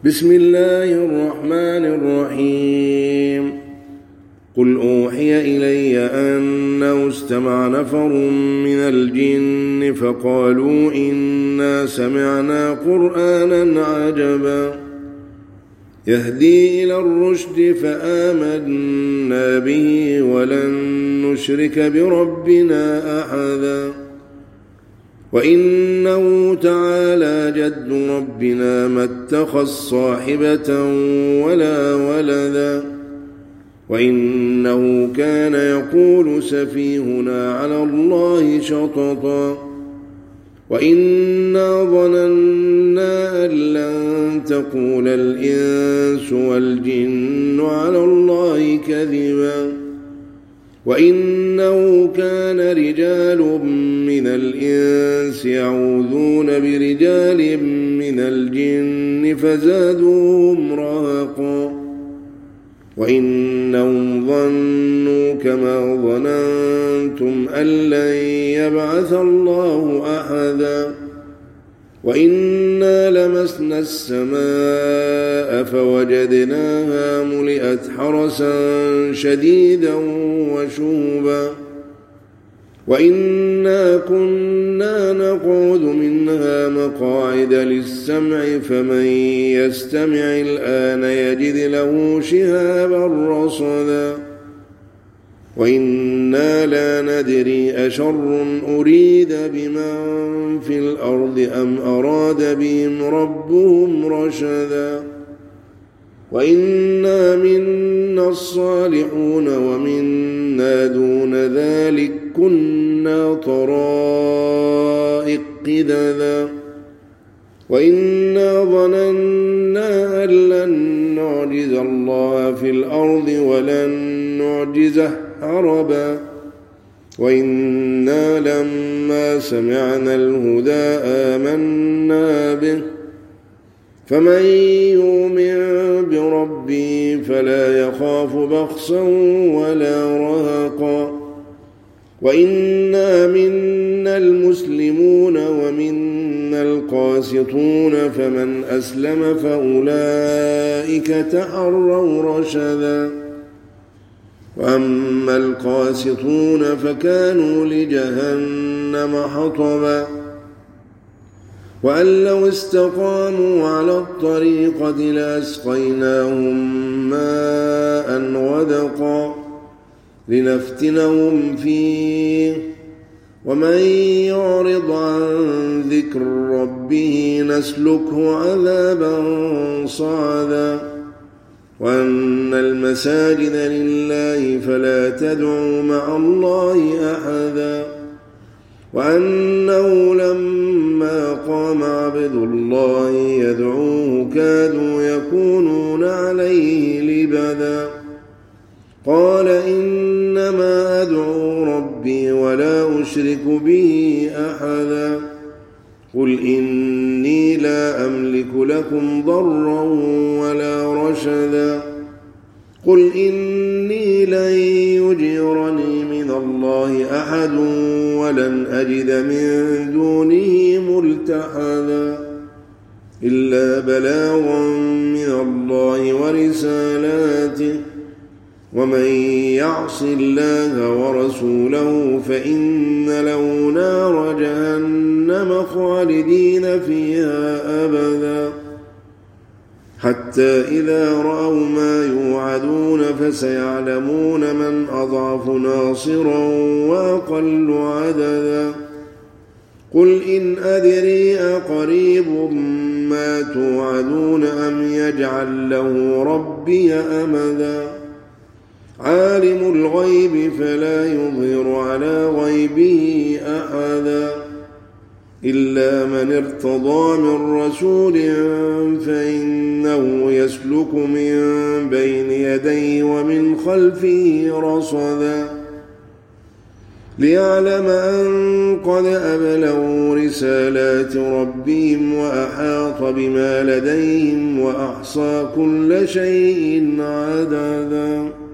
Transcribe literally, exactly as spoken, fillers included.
بسم الله الرحمن الرحيم قل أوحي إلي أنه استمع نفر من الجن فقالوا إنا سمعنا قرآنا عجبا يهدي إلى الرشد فآمنا به ولن نشرك بربنا أحدا وإنه تعالى جد ربنا ما اتخذ صاحبة ولا ولدا وإنه كان يقول سفيهنا على الله شططا وإنا ظننا أن لن تقول الإنس والجن على الله كذبا وإنه كان رجال من الإنس يعوذون برجال من الجن فزادوهم رهقا وإنهم ظنوا كما ظننتم أن لن يبعث الله أحدا وإنا لمسنا السماء فوجدناها ملئت حرسا شديدا وشهبا وإنا كنا نقعد منها مقاعد للسمع فمن يستمع الآن يجد له شهابا رصدا وإنا لا ندري أشر أريد بمن في الأرض أم أراد بهم ربهم رشدا وإنا منا الصالحون ومنا دون ذلك كنا طرائق قددا وإنا ظننا أن لن نعجز الله في الأرض ولن نعجزه هربا وإنا لما سمعنا الهدى آمنا به فمن يؤمن بربه فلا يخاف بخسا ولا رهقا وإنا منا المسلمون ومنا القاسطون فمن أسلم فأولئك تحروا رشدا وأما القاسطون فكانوا لجهنم حطبا وأن لو استقاموا على الطريقة لأسقيناهم ماء غدقا لنفتنهم فيه ومن يعرض عن ذكر ربه نسلكه عذابا صعدا وأن المساجد لله فلا تدعوا مع الله أحدا وأنه لما قام عبد الله يدعوه كادوا يكونون عليه لبدا قال إنما أدعو ربي ولا أشرك به أحدا قل إني لا أملك لكم ضرا ولا رشدا قل إني لن يجيرني من الله أحد ولن أجد من دونه ملتحدا إلا بلاغا من الله ورسالاته ومن يعص الله ورسوله فإن له نار جهنم خالدين فيها أبدا حتى إذا رأوا ما يوعدون فسيعلمون من أضعف ناصرا وأقل عددا قل إن أدري أقريب ما توعدون أم يجعل له ربي أمدا عالم الغيب فلا يظهر على غيبه أحدا إلا من ارتضى من رسول فإنه يسلك من بين يديه ومن خلفه رصدا ليعلم أن قد أبلغوا رسالات ربهم وأحاط بما لديهم وأحصى كل شيء عددا.